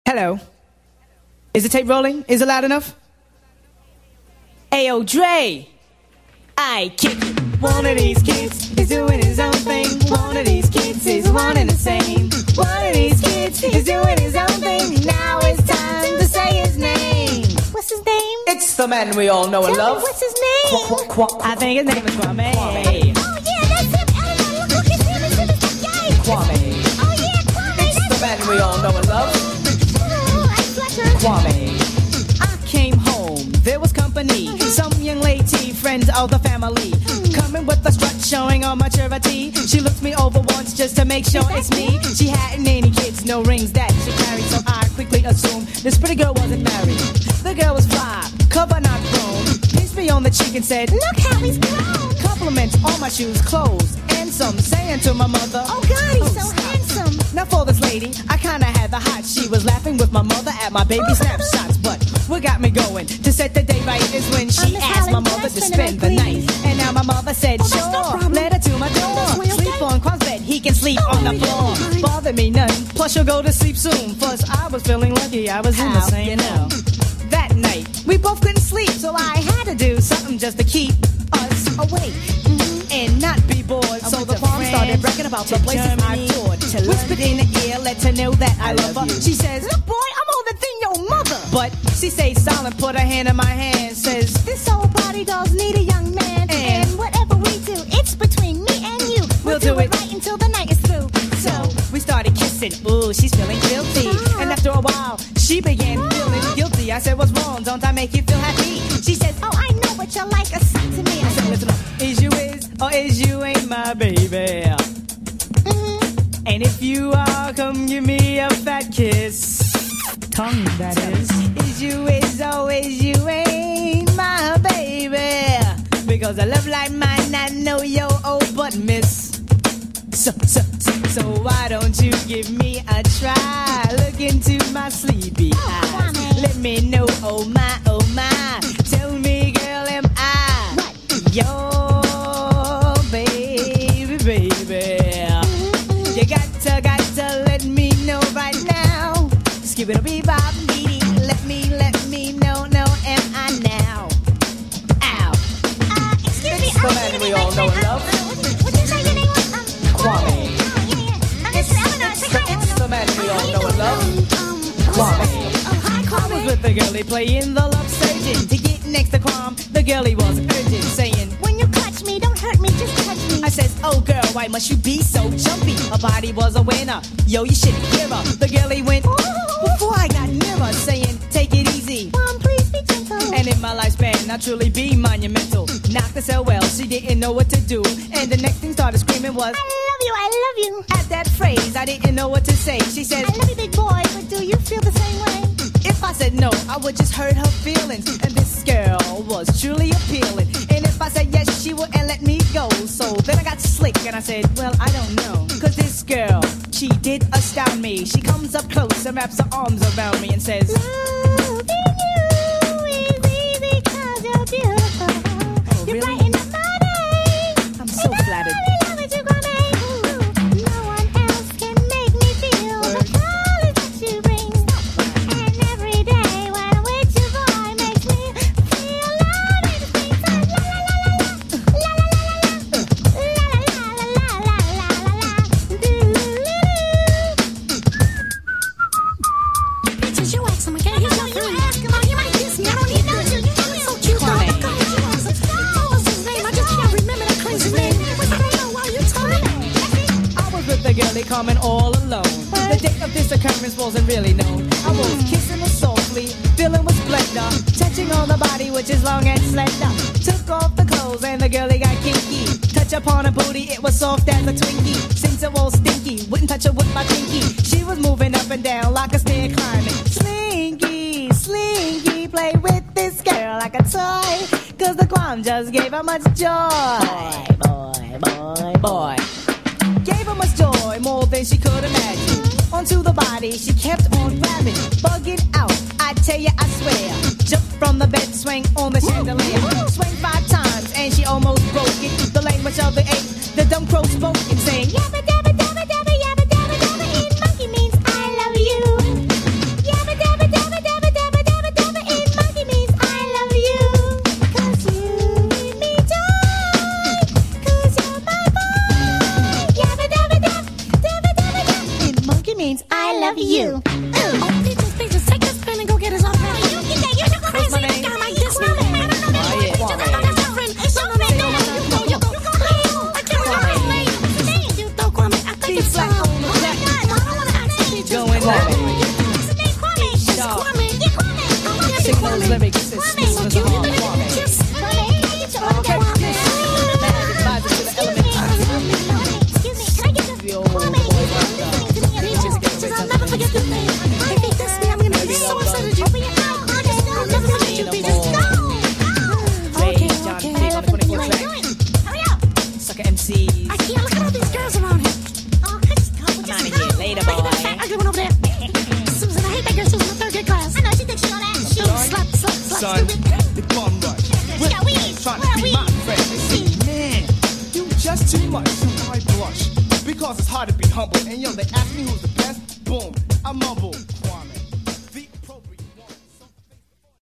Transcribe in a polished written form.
Hello. Is the tape rolling? Is it loud enough? Ayo, Dre! I kick it. One of these kids is doing his own thing. One of these kids is one and the same. One of these kids is doing his own thing. Now it's time to say his name. What's his name? It's the man we all know and Tell love. me what's his name? I think his name is Kwame. Oh yeah, that's him. Ella, look at him. It's him. It's that guy. Kwame. Oh yeah, Kwame. It's the man we all know and love. Oh, I Fletcher. Kwame. I came home, there was company. Some young lady, friends of the family. Coming with a strut, showing all maturity. She looked me over once just to make sure it's me. She hadn't any kids, no rings that she carried, so I quickly assumed this pretty girl wasn't married. The girl was fly, cover not grown. Pinched me on the cheek and said, Look how he's grown. compliments on my shoes, clothes, and some. Saying to my mother, Oh God, he's so stop. handsome. Now for this lady, I kinda had the hot. She was laughing with my mother at my baby snapshots. But what got me going to set the day right is when she Miss asked my Helen, mother to can I spend the spend the night. night, And now my mother said, that's no sure, problem. let her to my door. That's way Sleep okay. on Quan's bed, he can sleep on the yeah, floor. fine. Bother me none, plus she'll go to sleep soon. Plus I was feeling lucky I was in the How, same you know. room. That night, we both couldn't sleep, so I had to do something just to keep us awake. And not be bored, so the farm started bragging about the places I've toured. Whispered in the ear, let her know that I love her. She says, look boy, I'm older than your mother. But she stays silent, put her hand in my hand, says, This old body does need a young man. And whatever we do, it's between me and you. We'll do it right until the night is through. so we started kissing. Ooh, she's feeling guilty. And after a while, she began feeling guilty. I said, what's wrong? Don't I make you feel happy? She says, Oh, I know what you like. A son to me. I said, listen up. Is you is or is you ain't my baby? And if you are, come give me a fat kiss. Tongue, that is. Is you is or is you ain't my baby? Because a love like mine, I know your old butt miss. So why don't you give me a try? Look into my sleepy eyes. Kwame. Let me know, oh my. Tell me, girl, am I your baby? You got to let me know right now. Skip it, be bop, let me know, am I now? Ow. Excuse me. It's the man we all know and love. What did you say your name was? Kwame. It's the man we all know and love. Kwame. Oh, hi, I was Kwame. with the girlie playing the love surgeon. To get next to Kwame, the girlie was urgent, saying, When you clutch me, don't hurt me, just touch me. I says, oh girl, why must you be so jumpy? Her body was a winner, yo, you should hear her. The girlie went, before I got nearer, saying, take it easy. Mom, please be gentle. And in my lifespan, I truly be monumental. Knocked her so well, she didn't know what to do. And the next thing started screaming was, I love you. at that phrase, I didn't know what to say. She said, I love you, big boy, but do you feel the same way? if I said no, I would just hurt her feelings. And this girl was truly appealing. And if I said yes, she wouldn't let me go. So then I got slick and I said, well, I don't know. Cause this girl, she did astound me. She comes up close and wraps her arms around me and says, Loving you is easy 'cause you're beautiful. Oh, You're really? brighten up my day. I'm so And flattered. I really love it, you Kwame. No one else can make me feel the colors that you bring. And every day when I'm with you, boy, makes me feel love in the springtime. La la la la la la la la la la la la la la la. Bitches, you ask him again. He's not through. Ask him. He might kiss me. I don't even know you. You're so cute. Kwame. What was his name? I just can't remember that crazy name. I don't know why you told me. I was with the girlie coming all alone. The date of this occurrence wasn't really known. I was kissing her softly, filling with splendor, touching on the body which is long and slender. Took off the clothes and the girlie got kinky. Touch upon her booty, it was soft as a Twinkie. Since it was stinky, wouldn't touch her with my pinky. She was moving up and down like a stair climbing. Slinky, play with this girl like a toy. Cause the Guam just gave her much joy. Boy. Gave her much joy, more than she could imagine. Onto the body, she kept on grabbing, bugging out. I tell you, I swear. Jump from the bed, swing on the chandelier. Swing 5 times, and she almost broke it. The language of the ape, the dumb crow spoke it, saying, Yabba dabba dabba dabba yabba dabba dabba. In monkey means I love you. Yabba Kwame. Sing those lyrics. This is a hard Kwame. Okay, vibes to the element. The old boy just get rid of Never forget the name. I think this me, I'm gonna be so excited. Open your mouth, I'll never forget you, baby. Just go. Okay, I love what you're doing. Hurry up. Sucker MCs. I can't look at all these girls around here. Oh, let's go. Come on in here, later, boy. Look at that fat ugly one over there. Susan, I hate that girl. Susan, the third grade class. I know, she thinks she know that. She slut, Son, stupid. the bum rush. Yeah, we Trying what to are be we? my friend. Man, you just too much. So I blush. Because it's hard to be humble. And yo, they ask me who's the best. Boom, I mumble.